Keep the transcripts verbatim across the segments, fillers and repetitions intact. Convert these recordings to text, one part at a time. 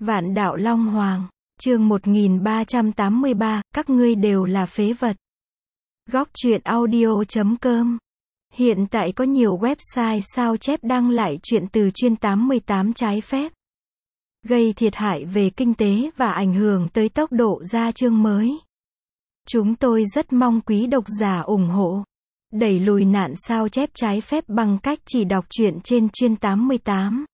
Vạn đạo Long Hoàng, chương một nghìn ba trăm tám mươi ba, các ngươi đều là phế vật. Góc truyện audio chấm com. Hiện tại có nhiều website sao chép đăng lại truyện từ chuyên tám mươi tám trái phép, gây thiệt hại về kinh tế và ảnh hưởng tới tốc độ ra chương mới. Chúng tôi rất mong quý độc giả ủng hộ, đẩy lùi nạn sao chép trái phép bằng cách chỉ đọc truyện trên chuyên tám mươi tám.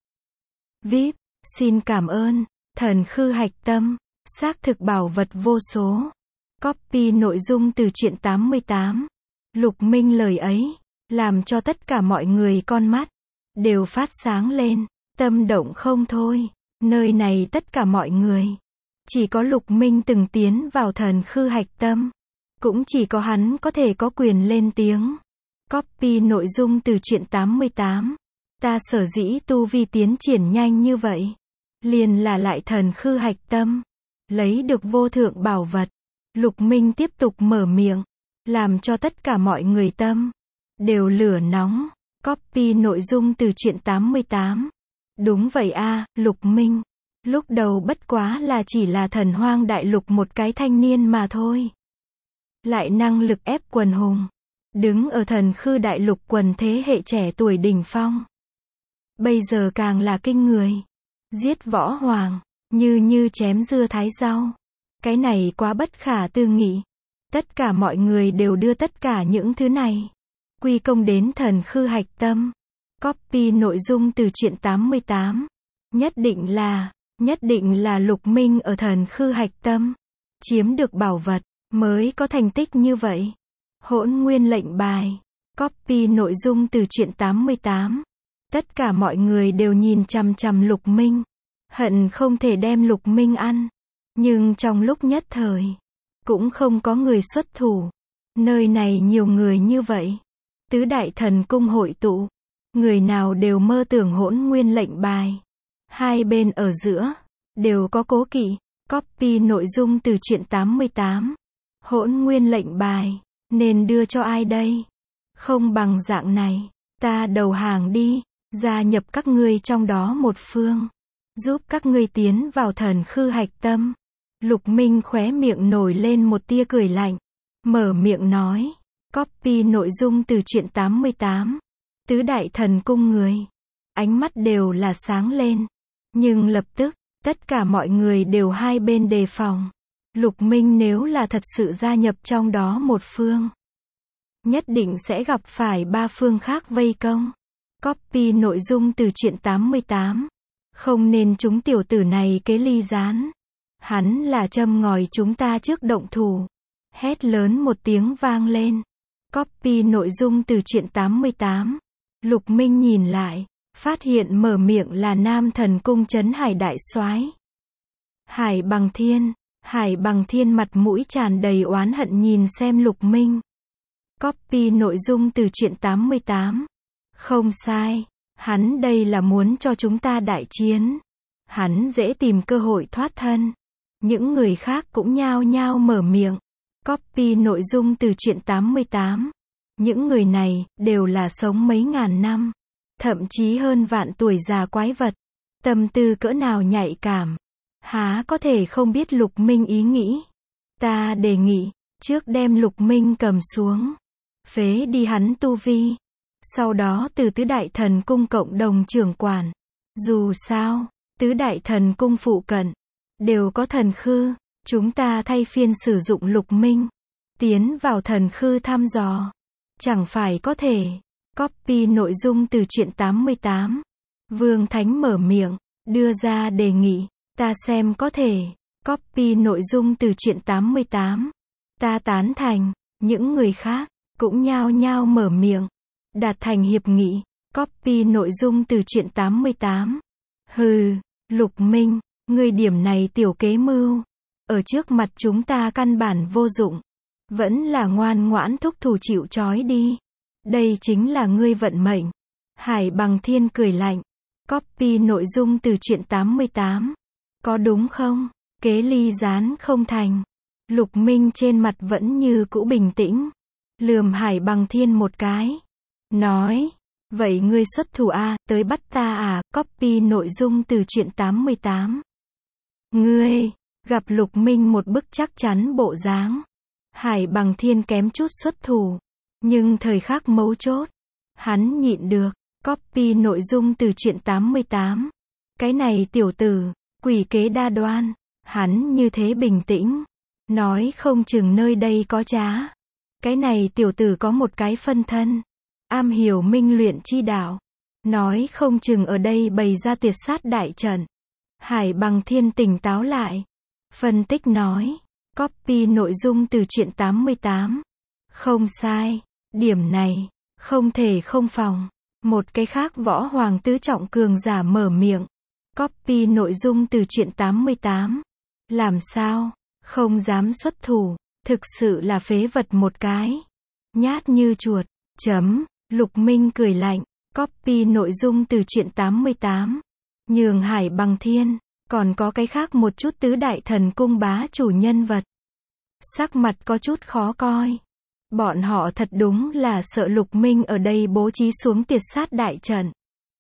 vê i pê, xin cảm ơn. Thần khư hạch tâm, xác thực bảo vật vô số. Copy nội dung từ truyện tám mươi tám. Lục Minh lời ấy, làm cho tất cả mọi người con mắt đều phát sáng lên, tâm động không thôi. Nơi này tất cả mọi người, chỉ có Lục Minh từng tiến vào thần khư hạch tâm, cũng chỉ có hắn có thể có quyền lên tiếng. Copy nội dung từ truyện tám mươi tám. Ta sở dĩ tu vi tiến triển nhanh như vậy, liền là lại thần khư hạch tâm, lấy được vô thượng bảo vật. Lục Minh tiếp tục mở miệng, làm cho tất cả mọi người tâm đều lửa nóng. Copy nội dung từ truyện tám mươi tám. Đúng vậy a, Lục Minh, lúc đầu bất quá là chỉ là thần hoang đại lục một cái thanh niên mà thôi, lại năng lực ép quần hùng, đứng ở thần khư đại lục quần thế hệ trẻ tuổi đỉnh phong. Bây giờ càng là kinh người, giết võ hoàng, như như chém dưa thái rau. Cái này quá bất khả tư nghị. Tất cả mọi người đều đưa tất cả những thứ này quy công đến thần khư hạch tâm. Copy nội dung từ truyện tám mươi tám. Nhất định là, nhất định là Lục Minh ở thần khư hạch tâm chiếm được bảo vật, mới có thành tích như vậy. Hỗn nguyên lệnh bài. Copy nội dung từ truyện tám mươi tám. Tất cả mọi người đều nhìn chằm chằm Lục Minh, hận không thể đem Lục Minh ăn. Nhưng trong lúc nhất thời, cũng không có người xuất thủ. Nơi này nhiều người như vậy, tứ đại thần cung hội tụ, người nào đều mơ tưởng hỗn nguyên lệnh bài. Hai bên ở giữa đều có cố kỵ. Copy nội dung từ truyện tám mươi tám. Hỗn nguyên lệnh bài nên đưa cho ai đây? Không bằng dạng này, ta đầu hàng đi, gia nhập các ngươi trong đó một phương, giúp các ngươi tiến vào thần khư hạch tâm. Lục Minh khóe miệng nổi lên một tia cười lạnh, mở miệng nói. Copy nội dung từ truyện tám mươi tám. Tứ đại thần cung người, ánh mắt đều là sáng lên. Nhưng lập tức, tất cả mọi người đều hai bên đề phòng. Lục Minh nếu là thật sự gia nhập trong đó một phương, nhất định sẽ gặp phải ba phương khác vây công. Copy nội dung từ truyện tám mươi tám. Không nên chúng tiểu tử này kế ly gián. Hắn là châm ngòi chúng ta trước động thủ. Hét lớn một tiếng vang lên. Copy nội dung từ truyện tám mươi tám. Lục Minh nhìn lại, phát hiện mở miệng là Nam Thần Cung Trấn Hải đại soái Hải Bằng Thiên. Hải Bằng Thiên mặt mũi tràn đầy oán hận nhìn xem Lục Minh. Copy nội dung từ truyện tám mươi tám. Không sai, hắn đây là muốn cho chúng ta đại chiến. Hắn dễ tìm cơ hội thoát thân. Những người khác cũng nhao nhao mở miệng. Copy nội dung từ truyện tám mươi tám. Những người này đều là sống mấy ngàn năm, thậm chí hơn vạn tuổi già quái vật. Tâm tư cỡ nào nhạy cảm, há có thể không biết Lục Minh ý nghĩ. Ta đề nghị, trước đem Lục Minh cầm xuống, phế đi hắn tu vi, sau đó từ tứ đại thần cung cộng đồng trưởng quản. Dù sao, tứ đại thần cung phụ cận đều có thần khư, chúng ta thay phiên sử dụng Lục Minh tiến vào thần khư thăm dò, chẳng phải có thể. Copy nội dung từ truyện tám mươi tám. Vương Thánh mở miệng, đưa ra đề nghị, ta xem có thể. Copy nội dung từ truyện tám mươi tám. Ta tán thành. Những người khác cũng nhao nhao mở miệng, đạt thành hiệp nghị. Copy nội dung từ truyện tám mươi tám. Hừ, Lục Minh, ngươi điểm này tiểu kế mưu, ở trước mặt chúng ta căn bản vô dụng. Vẫn là ngoan ngoãn thúc thủ chịu trói đi. Đây chính là ngươi vận mệnh. Hải Bằng Thiên cười lạnh. Copy nội dung từ truyện tám mươi tám. Có đúng không? Kế ly gián không thành. Lục Minh trên mặt vẫn như cũ bình tĩnh, lườm Hải Bằng Thiên một cái, nói, vậy ngươi xuất thủ a, tới bắt ta à? Copy nội dung từ truyện tám mươi tám. Ngươi, gặp Lục Minh một bức chắc chắn bộ dáng. Hải Bằng Thiên kém chút xuất thủ. Nhưng thời khắc mấu chốt, hắn nhịn được. Copy nội dung từ truyện tám mươi tám. Cái này tiểu tử, quỷ kế đa đoan. Hắn như thế bình tĩnh. Nói không chừng nơi đây có trá. Cái này tiểu tử có một cái phân thân. Am hiểu minh luyện chi đạo. Nói không chừng ở đây bày ra tuyệt sát đại trận. Hải Bằng Thiên tỉnh táo lại. Phân tích nói. Copy nội dung từ truyện tám mươi tám. Không sai. Điểm này, không thể không phòng. Một cái khác võ hoàng tứ trọng cường giả mở miệng. Copy nội dung từ truyện tám mươi tám. Làm sao? Không dám xuất thủ. Thực sự là phế vật một cái. Nhát như chuột. Chấm. Lục Minh cười lạnh. Copy nội dung từ truyện tám mươi tám. Nhường Hải Bằng Thiên. Còn có cái khác một chút tứ đại thần cung bá chủ nhân vật. Sắc mặt có chút khó coi. Bọn họ thật đúng là sợ Lục Minh ở đây bố trí xuống tiệt sát đại trận.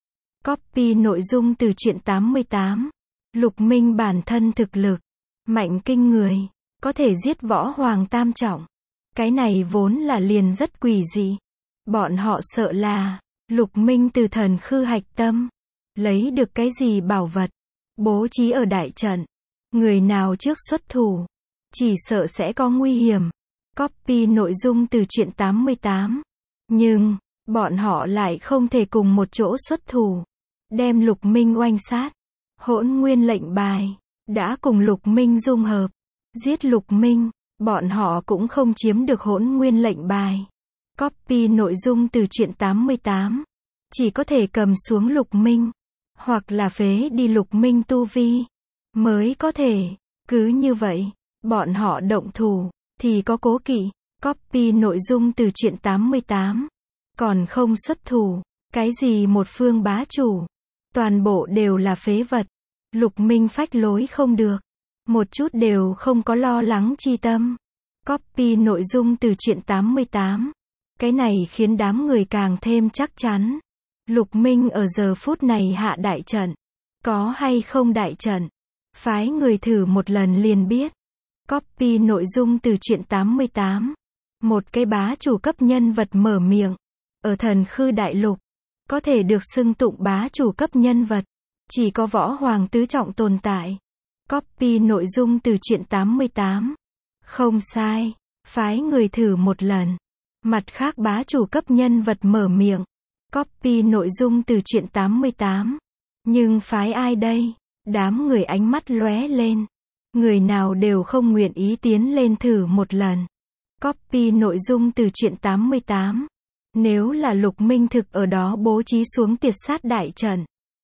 Copy nội dung từ truyện tám mươi tám. Lục Minh bản thân thực lực mạnh kinh người, có thể giết võ hoàng tam trọng. Cái này vốn là liền rất quỷ dị. Bọn họ sợ là Lục Minh từ thần khư hạch tâm lấy được cái gì bảo vật, bố trí ở đại trận. Người nào trước xuất thủ, chỉ sợ sẽ có nguy hiểm. Copy nội dung từ truyện tám mươi tám. Nhưng, bọn họ lại không thể cùng một chỗ xuất thủ. Đem Lục Minh oanh sát. Hỗn nguyên lệnh bài. Đã cùng Lục Minh dung hợp. Giết Lục Minh. Bọn họ cũng không chiếm được hỗn nguyên lệnh bài. Copy nội dung từ truyện tám mươi tám. Chỉ có thể cầm xuống Lục Minh. Hoặc là phế đi Lục Minh tu vi. Mới có thể. Cứ như vậy. Bọn họ động thủ. Thì có cố kỵ. Copy nội dung từ truyện tám mươi tám. Còn không xuất thủ. Cái gì một phương bá chủ. Toàn bộ đều là phế vật. Lục Minh phách lối không được. Một chút đều không có lo lắng chi tâm. Copy nội dung từ truyện tám mươi tám. Cái này khiến đám người càng thêm chắc chắn. Lục Minh ở giờ phút này hạ đại trận. Có hay không đại trận. Phái người thử một lần liền biết. Copy nội dung từ truyện tám mươi tám. Một cái bá chủ cấp nhân vật mở miệng. Ở thần khư đại lục. Có thể được xưng tụng bá chủ cấp nhân vật. Chỉ có võ hoàng tứ trọng tồn tại. Copy nội dung từ truyện tám mươi tám. Không sai. Phái người thử một lần. Mặt khác bá chủ cấp nhân vật mở miệng. Copy nội dung từ truyện tám mươi tám. Nhưng phái ai đây? Đám người ánh mắt lóe lên. Người nào đều không nguyện ý tiến lên thử một lần. Copy nội dung từ truyện tám mươi tám. Nếu là Lục Minh thực ở đó bố trí xuống tiệt sát đại trận.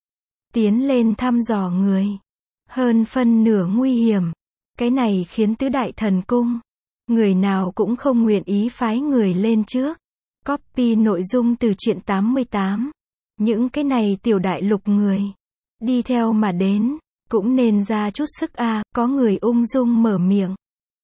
Tiến lên thăm dò người. Hơn phân nửa nguy hiểm. Cái này khiến tứ đại thần cung. Người nào cũng không nguyện ý phái người lên trước. Copy nội dung từ truyện tám mươi tám. Những cái này tiểu đại lục người. Đi theo mà đến. Cũng nên ra chút sức a à, có người ung dung mở miệng.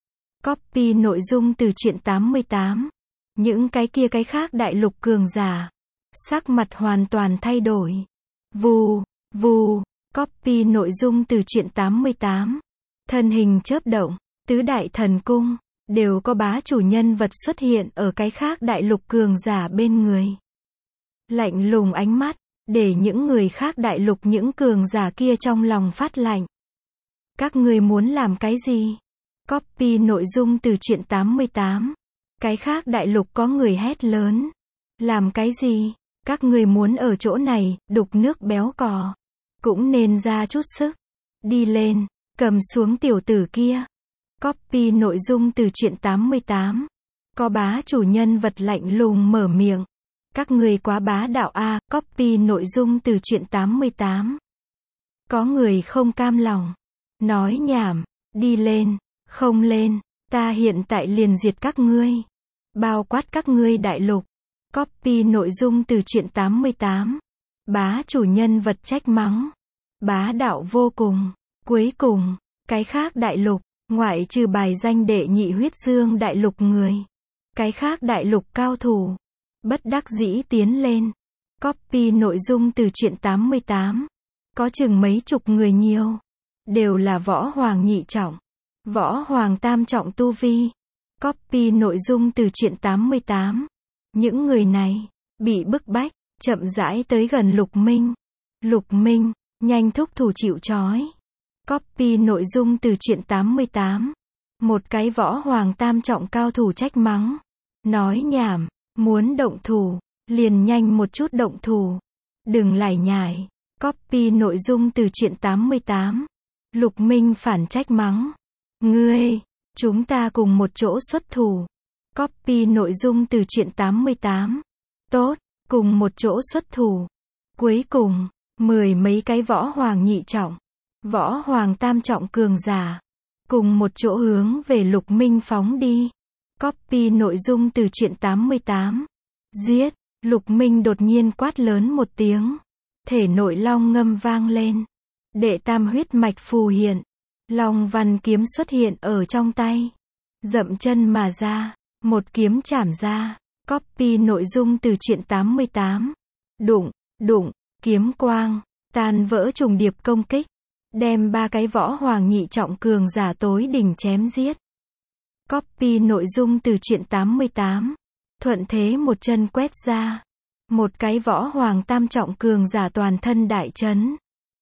Copy nội dung từ truyện tám mươi tám. Những cái kia cái khác đại lục cường giả. Sắc mặt hoàn toàn thay đổi. Vù, vù, copy nội dung từ truyện tám mươi tám. Thân hình chớp động, tứ đại thần cung, đều có bá chủ nhân vật xuất hiện ở cái khác đại lục cường giả bên người. Lạnh lùng ánh mắt, để những người khác đại lục những cường giả kia trong lòng phát lạnh. Các ngươi muốn làm cái gì? Copy nội dung từ truyện tám mươi tám. Cái khác đại lục có người hét lớn. Làm cái gì? Các ngươi muốn ở chỗ này, đục nước béo cò. Cũng nên ra chút sức. Đi lên, cầm xuống tiểu tử kia. Copy nội dung từ truyện tám mươi tám. Có bá chủ nhân vật lạnh lùng mở miệng. Các người quá bá đạo a, copy nội dung từ truyện tám mươi tám. Có người không cam lòng. Nói nhảm, đi lên, không lên, ta hiện tại liền diệt các ngươi. Bao quát các ngươi đại lục. Copy nội dung từ truyện tám mươi tám. Bá chủ nhân vật trách mắng. Bá đạo vô cùng. Cuối cùng, cái khác đại lục, ngoại trừ bài danh đệ nhị huyết dương đại lục người. Cái khác đại lục cao thủ. Bất đắc dĩ tiến lên. Copy nội dung từ truyện tám mươi tám. Có chừng mấy chục người nhiều. đều là võ hoàng nhị trọng, võ hoàng tam trọng tu vi. Copy nội dung từ truyện tám mươi tám. Những người này bị bức bách, chậm rãi tới gần Lục Minh. Lục Minh nhanh thúc thủ chịu trói. Copy nội dung từ truyện tám mươi tám. Một cái võ hoàng tam trọng cao thủ trách mắng, nói nhảm, muốn động thủ, liền nhanh một chút động thủ, đừng lải nhải. Copy nội dung từ truyện tám mươi tám. Lục Minh phản trách mắng, ngươi, chúng ta cùng một chỗ xuất thủ. Copy nội dung từ truyện tám mươi tám. Tốt, cùng một chỗ xuất thủ. Cuối cùng, mười mấy cái võ hoàng nhị trọng, võ hoàng tam trọng cường giả, cùng một chỗ hướng về Lục Minh phóng đi. Copy nội dung từ truyện tám mươi tám. Giết! Lục Minh đột nhiên quát lớn một tiếng. Thể nội long ngâm vang lên. Đệ tam huyết mạch phù hiện. Long văn kiếm xuất hiện ở trong tay. Dậm chân mà ra. Một kiếm chảm ra. Copy nội dung từ truyện tám mươi tám. Đụng, đụng, kiếm quang, tan vỡ trùng điệp công kích. Đem ba cái võ hoàng nhị trọng cường giả tối đỉnh chém giết. Copy nội dung từ truyện tám mươi tám. Thuận thế một chân quét ra. Một cái võ hoàng tam trọng cường giả toàn thân đại chấn.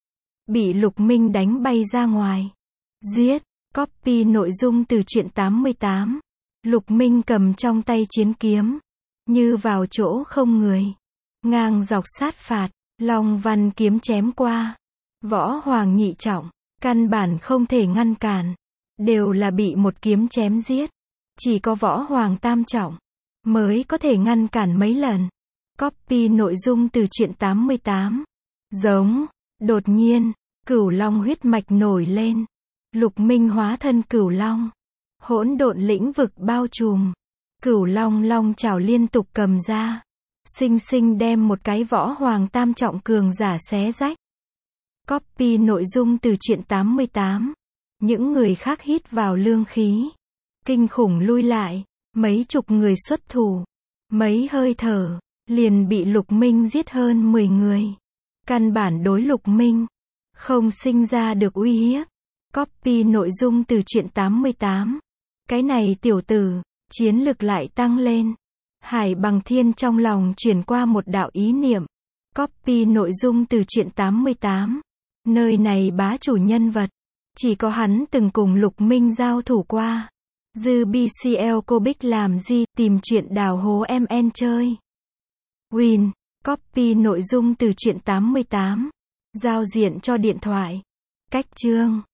Bị Lục Minh đánh bay ra ngoài. Giết! Copy nội dung từ truyện tám mươi tám. Lục Minh cầm trong tay chiến kiếm. Như vào chỗ không người. Ngang dọc sát phạt. Long văn kiếm chém qua. Võ hoàng nhị trọng. Căn bản không thể ngăn cản. Đều là bị một kiếm chém giết. Chỉ có võ hoàng tam trọng mới có thể ngăn cản mấy lần. Copy nội dung từ truyện tám mươi tám. Giống. Đột nhiên, cửu long huyết mạch nổi lên. Lục Minh hóa thân cửu long. Hỗn độn lĩnh vực bao trùm. Cửu long long chảo liên tục cầm ra. Sinh sinh đem một cái võ hoàng tam trọng cường giả xé rách. Copy nội dung từ truyện tám mươi tám. Những người khác hít vào lương khí. Kinh khủng lui lại. Mấy chục người xuất thủ. Mấy hơi thở. Liền bị Lục Minh giết hơn mười người. Căn bản đối Lục Minh không sinh ra được uy hiếp. Copy nội dung từ truyện tám mươi tám. Cái này tiểu tử, chiến lực lại tăng lên. Hải Bằng Thiên trong lòng chuyển qua một đạo ý niệm. Copy nội dung từ truyện tám mươi tám. Nơi này bá chủ nhân vật. Chỉ có hắn từng cùng Lục Minh giao thủ qua. Dư bê xê lờ cô Bích làm gì tìm chuyện đào hố em en chơi. Win. Copy nội dung từ truyện tám mươi tám. Giao diện cho điện thoại. Cách chương.